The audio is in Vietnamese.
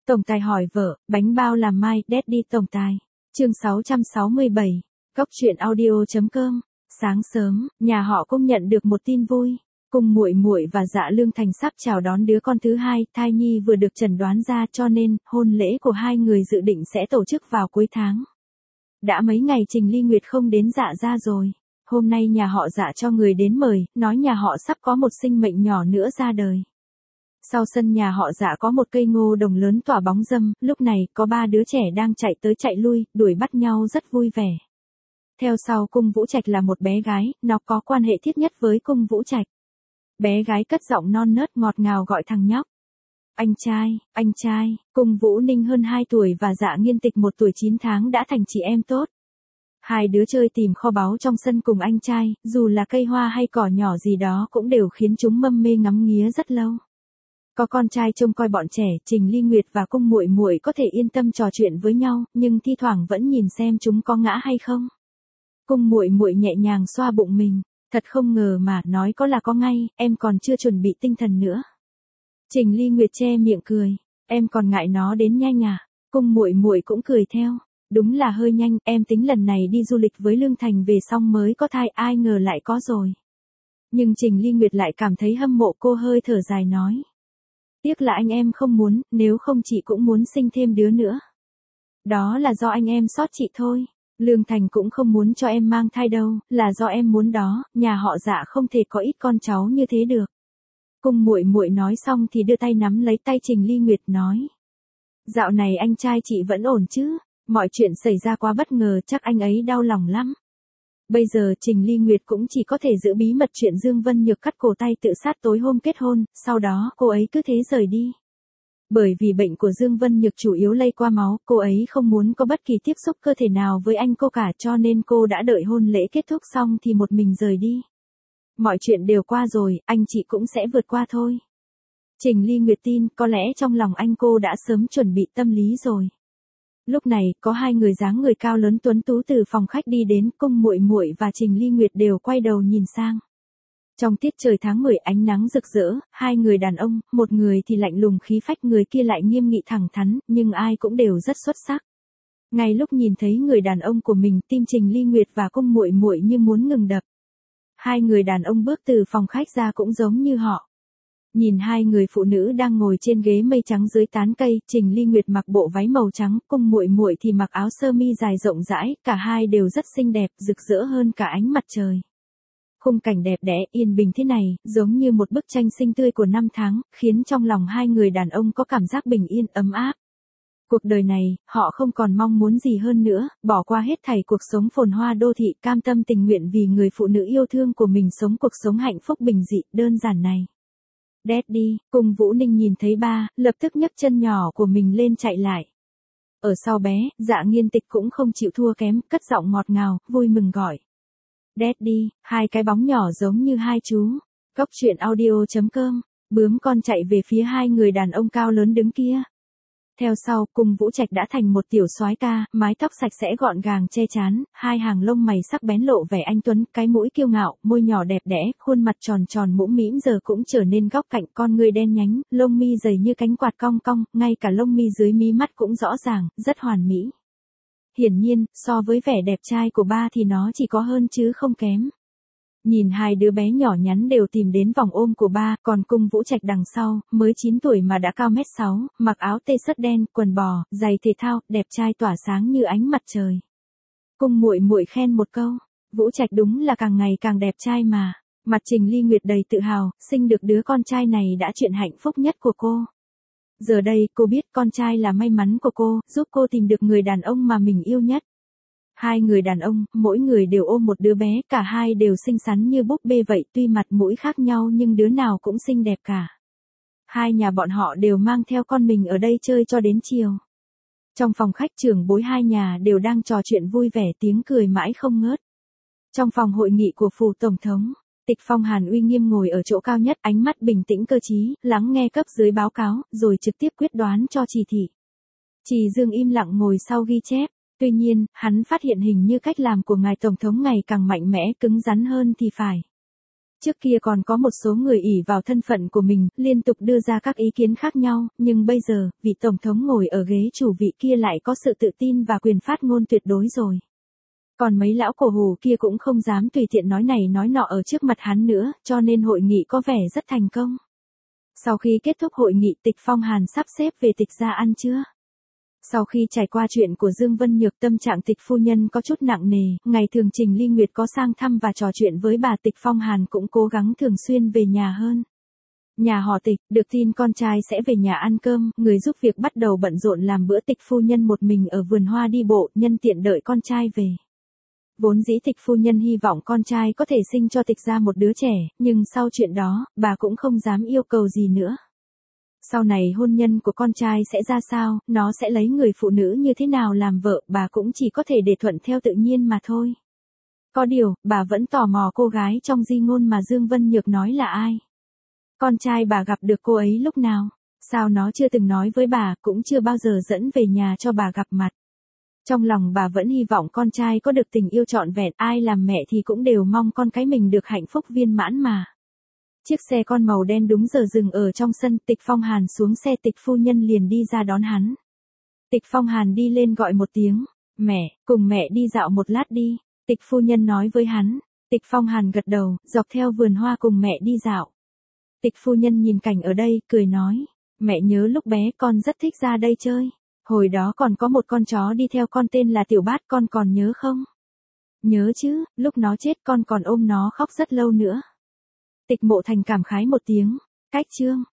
Tổng tài hỏi vợ, bánh bao làm mai, Daddy tổng tài. Chương 667. Góc truyện audio.com. Sáng sớm, nhà họ Cung nhận được một tin vui. Cung Muội Muội và Dạ Lương Thành sắp chào đón đứa con thứ hai, thai nhi vừa được chẩn đoán ra, cho nên hôn lễ của hai người dự định sẽ tổ chức vào cuối tháng. Đã mấy ngày Trình Ly Nguyệt không đến Dạ gia rồi. Hôm nay nhà họ Dạ cho người đến mời, nói nhà họ sắp có một sinh mệnh nhỏ nữa ra đời. Sau sân nhà họ Dạ có một cây ngô đồng lớn tỏa bóng râm, lúc này có ba đứa trẻ đang chạy tới chạy lui, đuổi bắt nhau rất vui vẻ. Theo sau Cung Vũ Trạch là một bé gái, nó có quan hệ thiết nhất với Cung Vũ Trạch. Bé gái cất giọng non nớt ngọt ngào gọi thằng nhóc. Anh trai, Cung Vũ Ninh hơn 2 tuổi và Dạ Nghiên Tịch 1 tuổi 9 tháng đã thành chị em tốt. Hai đứa chơi tìm kho báu trong sân cùng anh trai, dù là cây hoa hay cỏ nhỏ gì đó cũng đều khiến chúng mâm mê ngắm nghía rất lâu. Có con trai trông coi bọn trẻ, Trình Ly Nguyệt và Cung Muội Muội có thể yên tâm trò chuyện với nhau, nhưng thi thoảng vẫn nhìn xem chúng có ngã hay không. Cung Muội Muội nhẹ nhàng xoa bụng mình, thật không ngờ mà, nói có là có ngay, em còn chưa chuẩn bị tinh thần nữa. Trình Ly Nguyệt che miệng cười, em còn ngại nó đến nhanh à? Cung Muội Muội cũng cười theo, đúng là hơi nhanh, em tính lần này đi du lịch với Lương Thành về xong mới có thai, ai ngờ lại có rồi. Nhưng Trình Ly Nguyệt lại cảm thấy hâm mộ, cô hơi thở dài nói. Tiếc là anh em không muốn, nếu không chị cũng muốn sinh thêm đứa nữa. Đó là do anh em sót chị thôi. Lương Thành cũng không muốn cho em mang thai đâu, là do em muốn đó, nhà họ Dạ không thể có ít con cháu như thế được. Cung Muội Muội nói xong thì đưa tay nắm lấy tay Trình Ly Nguyệt nói. Dạo này anh trai chị vẫn ổn chứ, mọi chuyện xảy ra quá bất ngờ, chắc anh ấy đau lòng lắm. Bây giờ Trình Ly Nguyệt cũng chỉ có thể giữ bí mật chuyện Dương Vân Nhược cắt cổ tay tự sát tối hôm kết hôn, sau đó cô ấy cứ thế rời đi. Bởi vì bệnh của Dương Vân Nhược chủ yếu lây qua máu, cô ấy không muốn có bất kỳ tiếp xúc cơ thể nào với anh cô cả, cho nên cô đã đợi hôn lễ kết thúc xong thì một mình rời đi. Mọi chuyện đều qua rồi, anh chị cũng sẽ vượt qua thôi. Trình Ly Nguyệt tin, có lẽ trong lòng anh cô đã sớm chuẩn bị tâm lý rồi. Lúc này, có hai người dáng người cao lớn tuấn tú từ phòng khách đi đến, Cung Muội Muội và Trình Ly Nguyệt đều quay đầu nhìn sang. Trong tiết trời tháng 10 ánh nắng rực rỡ, hai người đàn ông, một người thì lạnh lùng khí phách, người kia lại nghiêm nghị thẳng thắn, nhưng ai cũng đều rất xuất sắc. Ngay lúc nhìn thấy người đàn ông của mình, tim Trình Ly Nguyệt và Cung Muội Muội như muốn ngừng đập. Hai người đàn ông bước từ phòng khách ra cũng giống như họ. Nhìn hai người phụ nữ đang ngồi trên ghế mây trắng dưới tán cây, Trình Ly Nguyệt mặc bộ váy màu trắng, Cung Muội Muội thì mặc áo sơ mi dài rộng rãi, cả hai đều rất xinh đẹp, rực rỡ hơn cả ánh mặt trời. Khung cảnh đẹp đẽ, yên bình thế này, giống như một bức tranh xinh tươi của năm tháng, khiến trong lòng hai người đàn ông có cảm giác bình yên, ấm áp. Cuộc đời này, họ không còn mong muốn gì hơn nữa, bỏ qua hết thảy cuộc sống phồn hoa đô thị, cam tâm tình nguyện vì người phụ nữ yêu thương của mình sống cuộc sống hạnh phúc bình dị, đơn giản này. Daddy, Cung Vũ Ninh nhìn thấy ba, lập tức nhấc chân nhỏ của mình lên chạy lại. Ở sau bé, Dạ Nghiên Tịch cũng không chịu thua kém, cất giọng ngọt ngào, vui mừng gọi. Daddy, hai cái bóng nhỏ giống như hai chú. Góc truyện audio.com, bướm con chạy về phía hai người đàn ông cao lớn đứng kia. Theo sau, Cung Vũ Trạch đã thành một tiểu soái ca, mái tóc sạch sẽ gọn gàng che chắn, hai hàng lông mày sắc bén lộ vẻ anh tuấn, cái mũi kiêu ngạo, môi nhỏ đẹp đẽ, khuôn mặt tròn tròn mũm mĩm giờ cũng trở nên góc cạnh, con người đen nhánh, lông mi dày như cánh quạt cong cong, ngay cả lông mi dưới mí mắt cũng rõ ràng, rất hoàn mỹ. Hiển nhiên, so với vẻ đẹp trai của ba thì nó chỉ có hơn chứ không kém. Nhìn hai đứa bé nhỏ nhắn đều tìm đến vòng ôm của ba, còn Cung Vũ Trạch đằng sau, mới 9 tuổi mà đã cao 1m6, mặc áo t-shirt đen, quần bò, giày thể thao, đẹp trai tỏa sáng như ánh mặt trời. Cung Muội Muội khen một câu, Vũ Trạch đúng là càng ngày càng đẹp trai mà. Mặt Trình Ly Nguyệt đầy tự hào, sinh được đứa con trai này đã chuyện hạnh phúc nhất của cô. Giờ đây, cô biết con trai là may mắn của cô, giúp cô tìm được người đàn ông mà mình yêu nhất. Hai người đàn ông, mỗi người đều ôm một đứa bé, cả hai đều xinh xắn như búp bê vậy, tuy mặt mũi khác nhau nhưng đứa nào cũng xinh đẹp cả. Hai nhà bọn họ đều mang theo con mình ở đây chơi cho đến chiều. Trong phòng khách trưởng bối hai nhà đều đang trò chuyện vui vẻ, tiếng cười mãi không ngớt. Trong phòng hội nghị của phủ tổng thống, Tịch Phong Hàn uy nghiêm ngồi ở chỗ cao nhất, ánh mắt bình tĩnh cơ trí, lắng nghe cấp dưới báo cáo, rồi trực tiếp quyết đoán cho chỉ thị. Trì Dương im lặng ngồi sau ghi chép. Tuy nhiên, hắn phát hiện hình như cách làm của ngài tổng thống ngày càng mạnh mẽ, cứng rắn hơn thì phải. Trước kia còn có một số người ỷ vào thân phận của mình, liên tục đưa ra các ý kiến khác nhau, nhưng bây giờ, vị tổng thống ngồi ở ghế chủ vị kia lại có sự tự tin và quyền phát ngôn tuyệt đối rồi. Còn mấy lão cổ hủ kia cũng không dám tùy tiện nói này nói nọ ở trước mặt hắn nữa, cho nên hội nghị có vẻ rất thành công. Sau khi kết thúc hội nghị, Tịch Phong Hàn sắp xếp về Tịch gia ăn trưa. Sau khi trải qua chuyện của Dương Vân Nhược, tâm trạng Tịch phu nhân có chút nặng nề, ngày thường Trình Ly Nguyệt có sang thăm và trò chuyện với bà, Tịch Phong Hàn cũng cố gắng thường xuyên về nhà hơn. Nhà họ Tịch, được tin con trai sẽ về nhà ăn cơm, người giúp việc bắt đầu bận rộn làm bữa. Tịch phu nhân một mình ở vườn hoa đi bộ, nhân tiện đợi con trai về. Vốn dĩ Tịch phu nhân hy vọng con trai có thể sinh cho Tịch gia một đứa trẻ, nhưng sau chuyện đó, bà cũng không dám yêu cầu gì nữa. Sau này hôn nhân của con trai sẽ ra sao, nó sẽ lấy người phụ nữ như thế nào làm vợ, bà cũng chỉ có thể để thuận theo tự nhiên mà thôi. Có điều, bà vẫn tò mò cô gái trong di ngôn mà Dương Vân Nhược nói là ai. Con trai bà gặp được cô ấy lúc nào? Sao nó chưa từng nói với bà, cũng chưa bao giờ dẫn về nhà cho bà gặp mặt. Trong lòng bà vẫn hy vọng con trai có được tình yêu trọn vẹn, ai làm mẹ thì cũng đều mong con cái mình được hạnh phúc viên mãn mà. Chiếc xe con màu đen đúng giờ dừng ở trong sân, Tịch Phong Hàn xuống xe, Tịch phu nhân liền đi ra đón hắn. Tịch Phong Hàn đi lên gọi một tiếng, mẹ, cùng mẹ đi dạo một lát đi, Tịch phu nhân nói với hắn. Tịch Phong Hàn gật đầu, dọc theo vườn hoa cùng mẹ đi dạo. Tịch phu nhân nhìn cảnh ở đây, cười nói, mẹ nhớ lúc bé con rất thích ra đây chơi. Hồi đó còn có một con chó đi theo con tên là Tiểu Bát, con còn nhớ không? Nhớ chứ, lúc nó chết con còn ôm nó khóc rất lâu nữa. Tịch Mộ Thành cảm khái một tiếng, cách chương.